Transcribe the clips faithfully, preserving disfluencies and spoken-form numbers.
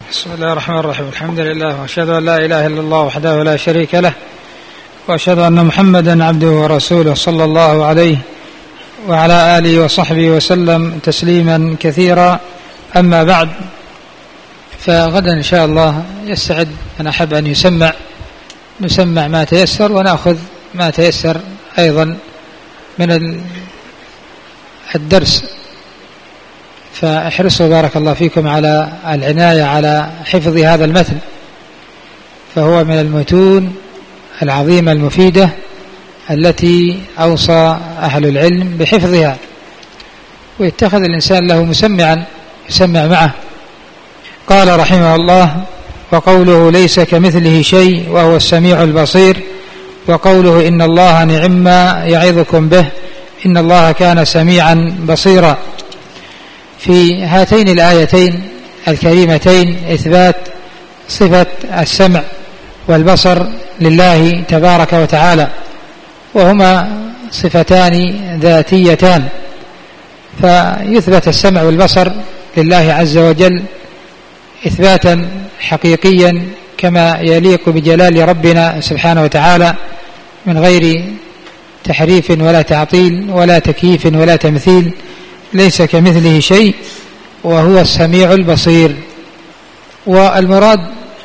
بسم الله الرحمن الرحيم. الحمد لله وأشهد أن لا إله إلا الله وحده لا شريك له، وأشهد أن محمدا عبده ورسوله صلى الله عليه وعلى آله وصحبه وسلم تسليما كثيرا. أما بعد، فغدا إن شاء الله يستعد من أحب أن يسمع نسمع ما تيسر، ونأخذ ما تيسر أيضا من الدرس. فاحرصوا بارك الله فيكم على العناية على حفظ هذا المتن، فهو من المتون العظيمة المفيدة التي أوصى أهل العلم بحفظها، ويتخذ الإنسان له مسمعا يسمع معه. قال رحمه الله: وقوله ليس كمثله شيء وهو السميع البصير، وقوله إن الله نعم ما يعظكم به إن الله كان سميعا بصيرا. في هاتين الآيتين الكريمتين إثبات صفة السمع والبصر لله تبارك وتعالى، وهما صفتان ذاتيتان، فيثبت السمع والبصر لله عز وجل إثباتا حقيقيا كما يليق بجلال ربنا سبحانه وتعالى، من غير تحريف ولا تعطيل ولا تكييف ولا تمثيل. ليس كمثله شيء وهو السميع البصير. والمراد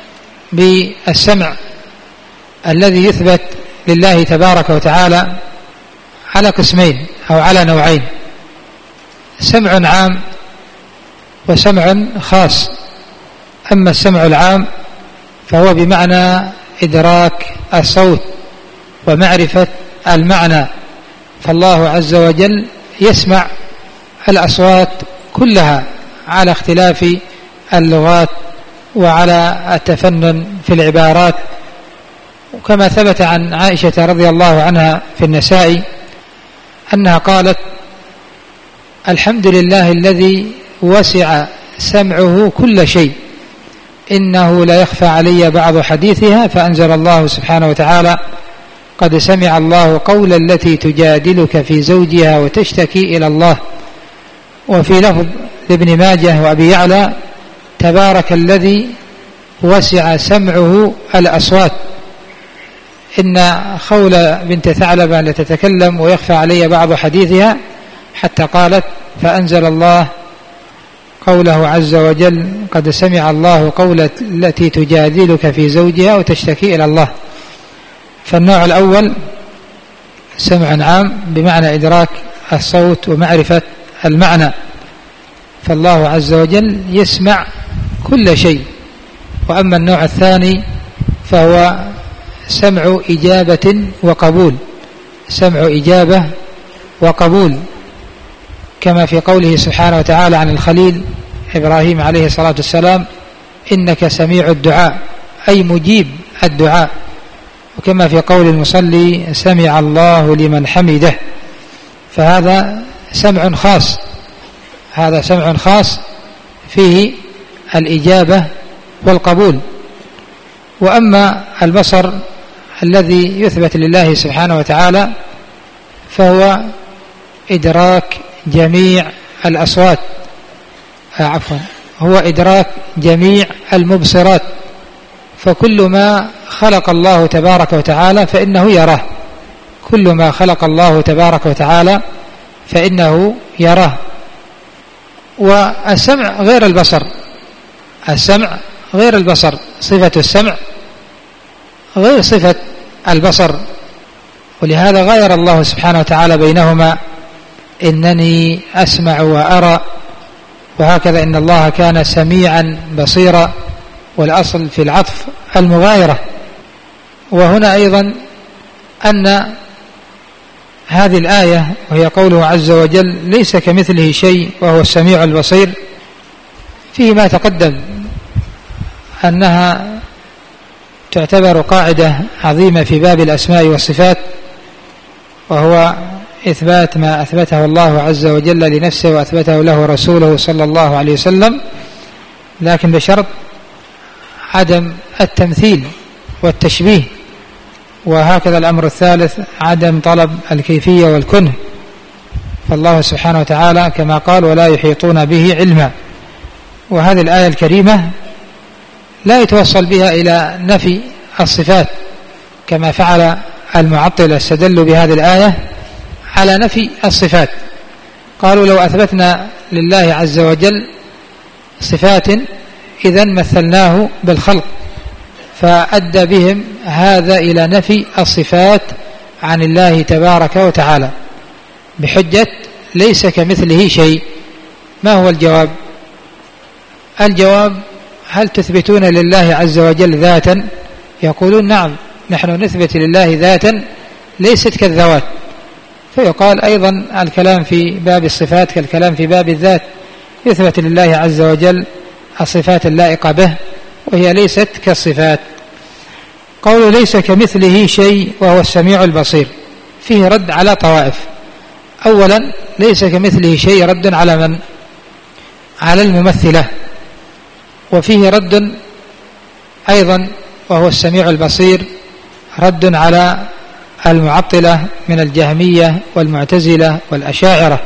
بالسمع الذي يثبت لله تبارك وتعالى على قسمين أو على نوعين: سمع عام وسمع خاص. أما السمع العام فهو بمعنى إدراك الصوت ومعرفة المعنى، فالله عز وجل يسمع الأصوات كلها على اختلاف اللغات وعلى التفنن في العبارات، وكما ثبت عن عائشة رضي الله عنها في النسائي أنها قالت: الحمد لله الذي وسع سمعه كل شيء إنه لا يخفى علي بعض حديثها، فأنزل الله سبحانه وتعالى: قد سمع الله قول التي تجادلك في زوجها وتشتكي إلى الله. وفي لفظ لابن ماجه وأبي يعلى: تبارك الذي وسع سمعه الأصوات. إن خولة بنت ثعلبة لتتكلم ويخفى علي بعض حديثها، حتى قالت: فأنزل الله قوله عز وجل: قد سمع الله قول التي تجادلك في زوجها وتشتكي إلى الله. فالنوع الأول سمع عام بمعنى إدراك الصوت ومعرفة المعنى، فالله عز وجل يسمع كل شيء. وأما النوع الثاني فهو سمع إجابة وقبول، سمع إجابة وقبول، كما في قوله سبحانه وتعالى عن الخليل إبراهيم عليه الصلاة والسلام: إنك سميع الدعاء، أي مجيب الدعاء. وكما في قول المصلي: سمع الله لمن حمده. فهذا سمع خاص، هذا سمع خاص فيه الإجابة والقبول. وأما البصر الذي يثبت لله سبحانه وتعالى فهو إدراك جميع الأصوات، عفوا هو إدراك جميع المبصرات، فكل ما خلق الله تبارك وتعالى فإنه يراه، كل ما خلق الله تبارك وتعالى فإنه يراه. والسمع غير البصر، السمع غير البصر، صفة السمع غير صفة البصر، ولهذا غير الله سبحانه وتعالى بينهما: إنني أسمع وأرى، وهكذا إن الله كان سميعا بصيرا، والأصل في العطف المغايرة. وهنا أيضا أن هذه الآية وهي قوله عز وجل: ليس كمثله شيء وهو السميع البصير، فيه ما تقدم أنها تعتبر قاعدة عظيمة في باب الأسماء والصفات، وهو إثبات ما أثبته الله عز وجل لنفسه وأثبته له رسوله صلى الله عليه وسلم، لكن بشرط عدم التمثيل والتشبيه. وهكذا الأمر الثالث عدم طلب الكيفية والكنه، فالله سبحانه وتعالى كما قال: ولا يحيطون به علما. وهذه الآية الكريمة لا يتوصل بها إلى نفي الصفات كما فعل المعطلة، استدلوا بهذه الآية على نفي الصفات، قالوا لو أثبتنا لله عز وجل صفات إذن مثلناه بالخلق، فأدى بهم هذا إلى نفي الصفات عن الله تبارك وتعالى بحجة ليس كمثله شيء. ما هو الجواب؟ الجواب: هل تثبتون لله عز وجل ذاتا؟ يقولون: نعم، نحن نثبت لله ذاتا ليست كالذوات. فيقال أيضا الكلام في باب الصفات كالكلام في باب الذات، يثبت لله عز وجل الصفات اللائقة به وهي ليست كالصفات. قول ليس كمثله شيء وهو السميع البصير فيه رد على طوائف. أولا، ليس كمثله شيء رد على من؟ على الممثلة. وفيه رد أيضا وهو السميع البصير رد على المعطلة من الجهمية والمعتزلة والأشاعرة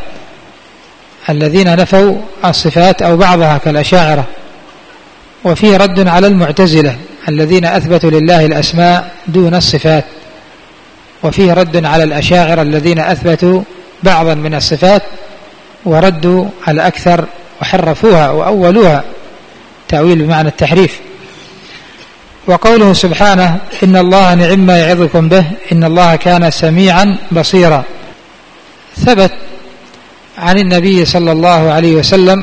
الذين نفوا الصفات أو بعضها كالأشاعرة. وفيه رد على المعتزلة الذين أثبتوا لله الأسماء دون الصفات. وفيه رد على الأشاعرة الذين أثبتوا بعضا من الصفات وردوا على أكثر وحرفوها وأولوها تأويل بمعنى التحريف. وقوله سبحانه: إن الله نعم ما يعظكم به إن الله كان سميعا بصيرا، ثبت عن النبي صلى الله عليه وسلم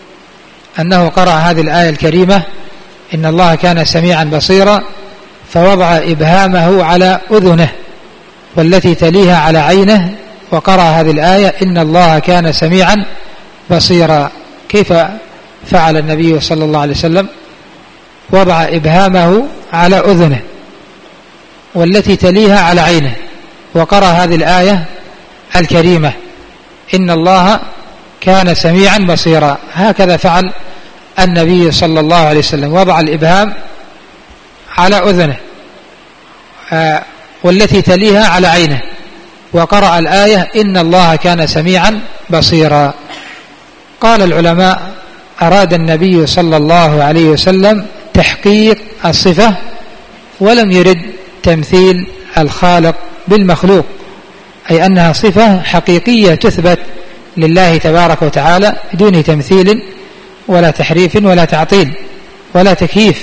أنه قرأ هذه الآية الكريمة إن الله كان سميعا بصيرا، فوضع إبهامه على أذنه والتي تليها على عينه، وقرأ هذه الآية إن الله كان سميعا بصيرا. كيف فعل النبي صلى الله عليه وسلم؟ وضع إبهامه على أذنه والتي تليها على عينه، وقرأ هذه الآية الكريمة إن الله كان سميعا بصيرا. هكذا فعل النبي صلى الله عليه وسلم، وضع الإبهام على أذنه آه والتي تليها على عينه، وقرأ الآية إن الله كان سميعا بصيرا. قال العلماء: أراد النبي صلى الله عليه وسلم تحقيق الصفة ولم يرد تمثيل الخالق بالمخلوق، أي أنها صفة حقيقية تثبت لله تبارك وتعالى بدون تمثيل ولا تحريف ولا تعطيل ولا تكييف.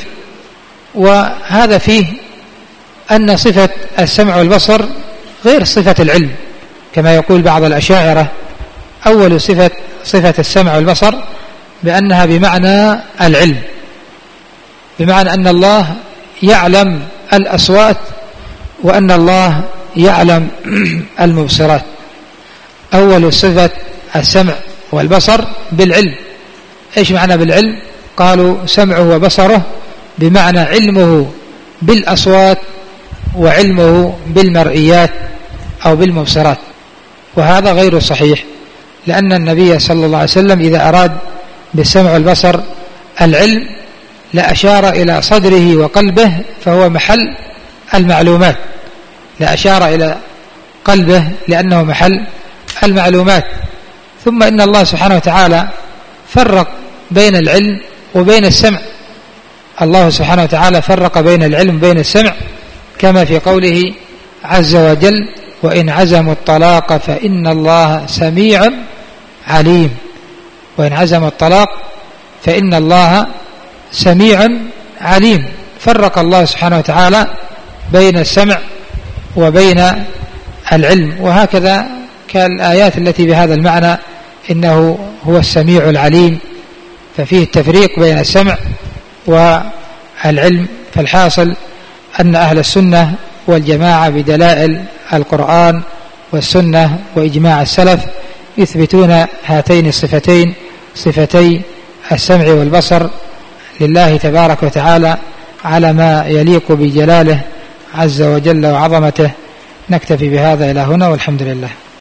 وهذا فيه أن صفة السمع والبصر غير صفة العلم، كما يقول بعض الأشاعرة أول صفة صفة السمع والبصر بأنها بمعنى العلم، بمعنى أن الله يعلم الأصوات وأن الله يعلم المبصرات. أول صفة السمع والبصر بالعلم. إيش معنى بالعلم؟ قالوا سمعه وبصره بمعنى علمه بالأصوات وعلمه بالمرئيات أو بالمبصرات، وهذا غير صحيح، لأن النبي صلى الله عليه وسلم إذا أراد بالسمع والبصر العلم لأشار إلى صدره وقلبه فهو محل المعلومات، لأشار إلى قلبه لأنه محل المعلومات. ثم إن الله سبحانه وتعالى فرق بين العلم وبين السمع. الله سبحانه وتعالى فرق بين العلم وبين السمع كما في قوله عز وجل: وإن عزموا الطلاق فإن الله سميع عليم. وإن عزموا الطلاق فإن الله سميع عليم. فرق الله سبحانه وتعالى بين السمع وبين العلم. وهكذا كالآيات التي بهذا المعنى إنه هو السميع العليم، ففيه التفريق بين السمع والعلم. فالحاصل أن أهل السنة والجماعة بدلائل القرآن والسنة وإجماع السلف يثبتون هاتين الصفتين، صفتي السمع والبصر لله تبارك وتعالى على ما يليق بجلاله عز وجل وعظمته. نكتفي بهذا إلى هنا والحمد لله.